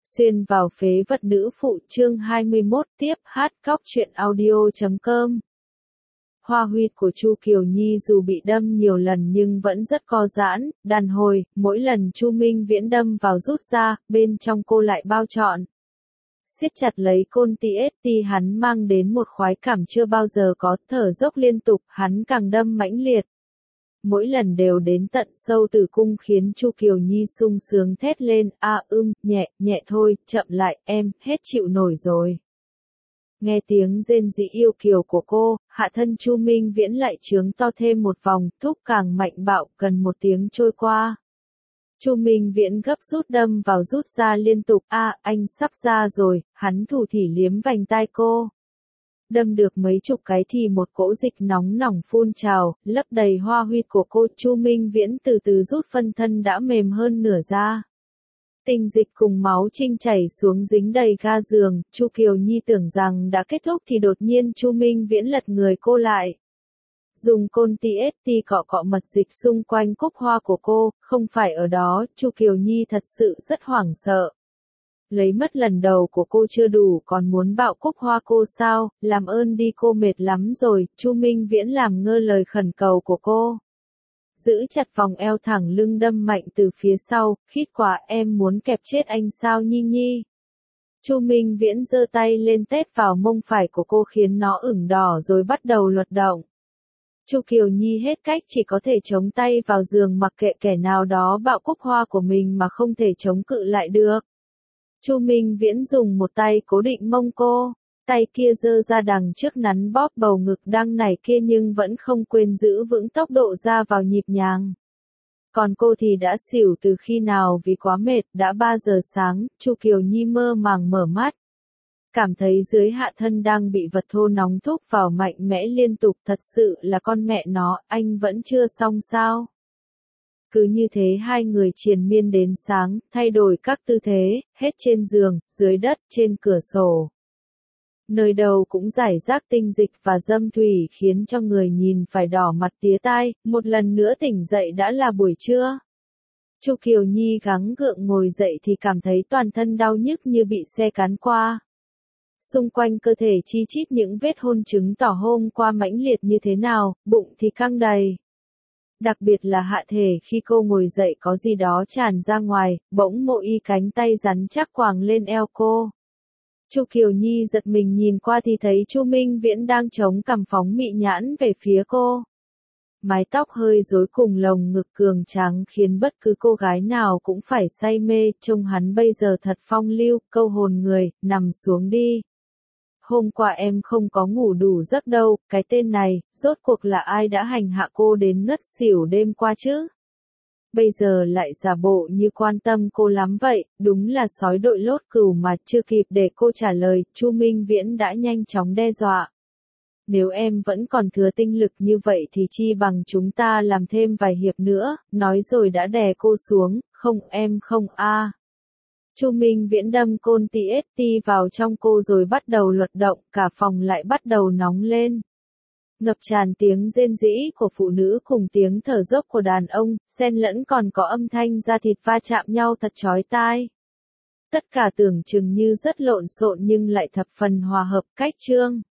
Xuyên vào phế vật nữ phụ chương 21 tiếp hát cóc truyện audio.com. Hoa huyệt của Chu Kiều Nhi dù bị đâm nhiều lần nhưng vẫn rất co giãn, đàn hồi, mỗi lần Chu Minh Viễn đâm vào rút ra, bên trong cô lại bao trọn. Siết chặt lấy côn TST hắn mang đến một khoái cảm chưa bao giờ có, thở dốc liên tục, hắn càng đâm mãnh liệt. Mỗi lần đều đến tận sâu tử cung khiến Chu Kiều Nhi sung sướng thét lên, nhẹ, nhẹ thôi, chậm lại, em, hết chịu nổi rồi. Nghe tiếng rên rỉ yêu kiều của cô, hạ thân Chu Minh Viễn lại trướng to thêm một vòng, thúc càng mạnh bạo, gần một tiếng trôi qua. Chu Minh Viễn gấp rút đâm vào rút ra liên tục, anh sắp ra rồi, hắn thủ thỉ liếm vành tai cô. Đâm được mấy chục cái thì một cỗ dịch nóng nỏng phun trào, lấp đầy hoa huyệt của cô. Chu Minh Viễn từ từ rút phân thân đã mềm hơn nửa ra. Tinh dịch cùng máu trinh chảy xuống dính đầy ga giường, Chu Kiều Nhi tưởng rằng đã kết thúc thì đột nhiên Chu Minh Viễn lật người cô lại. Dùng côn TST cọ cọ mật dịch xung quanh cúc hoa của cô, không phải ở đó, Chu Kiều Nhi thật sự rất hoảng sợ. Lấy mất lần đầu của cô chưa đủ còn muốn bạo cúc hoa cô sao, làm ơn đi cô mệt lắm rồi, Chu Minh Viễn làm ngơ lời khẩn cầu của cô. Giữ chặt vòng eo thẳng lưng đâm mạnh từ phía sau, khít quá em muốn kẹp chết anh sao Nhi Nhi. Chu Minh Viễn giơ tay lên tét vào mông phải của cô khiến nó ửng đỏ rồi bắt đầu luật động. Chu Kiều Nhi hết cách chỉ có thể chống tay vào giường mặc kệ kẻ nào đó bạo cúc hoa của mình mà không thể chống cự lại được. Chu Minh Viễn dùng một tay cố định mông cô, tay kia giơ ra đằng trước nắn bóp bầu ngực đang nảy kia nhưng vẫn không quên giữ vững tốc độ ra vào nhịp nhàng. Còn cô thì đã xỉu từ khi nào vì quá mệt, đã 3 giờ sáng, Chu Kiều Nhi mơ màng mở mắt. Cảm thấy dưới hạ thân đang bị vật thô nóng thúc vào mạnh mẽ liên tục, thật sự là con mẹ nó, anh vẫn chưa xong sao? Cứ như thế hai người triền miên đến sáng, thay đổi các tư thế, hết trên giường, dưới đất, trên cửa sổ. Nơi đầu cũng rải rác tinh dịch và dâm thủy khiến cho người nhìn phải đỏ mặt tía tai, một lần nữa tỉnh dậy đã là buổi trưa. Chu Kiều Nhi gắng gượng ngồi dậy thì cảm thấy toàn thân đau nhức như bị xe cán qua. Xung quanh cơ thể chi chít những vết hôn chứng tỏ hôm qua mãnh liệt như thế nào, bụng thì căng đầy. Đặc biệt là hạ thể khi cô ngồi dậy có gì đó tràn ra ngoài, bỗng Mộ Y cánh tay rắn chắc quàng lên eo cô. Chu Kiều Nhi giật mình nhìn qua thì thấy Chu Minh Viễn đang chống cằm phóng mị nhãn về phía cô. Mái tóc hơi rối cùng lồng ngực cường tráng khiến bất cứ cô gái nào cũng phải say mê, trông hắn bây giờ thật phong lưu, câu hồn người, nằm xuống đi. Hôm qua em không có ngủ đủ giấc đâu, cái tên này, rốt cuộc là ai đã hành hạ cô đến ngất xỉu đêm qua chứ? Bây giờ lại giả bộ như quan tâm cô lắm vậy, đúng là sói đội lốt cừu mà. Chưa kịp để cô trả lời, Chu Minh Viễn đã nhanh chóng đe dọa. Nếu em vẫn còn thừa tinh lực như vậy thì chi bằng chúng ta làm thêm vài hiệp nữa, nói rồi đã đè cô xuống, không em không Chu Minh Viễn đâm côn TST vào trong cô rồi bắt đầu luật động, cả phòng lại bắt đầu nóng lên. Ngập tràn tiếng rên rỉ của phụ nữ cùng tiếng thở dốc của đàn ông, xen lẫn còn có âm thanh da thịt va chạm nhau thật chói tai. Tất cả tưởng chừng như rất lộn xộn nhưng lại thập phần hòa hợp, cách chương.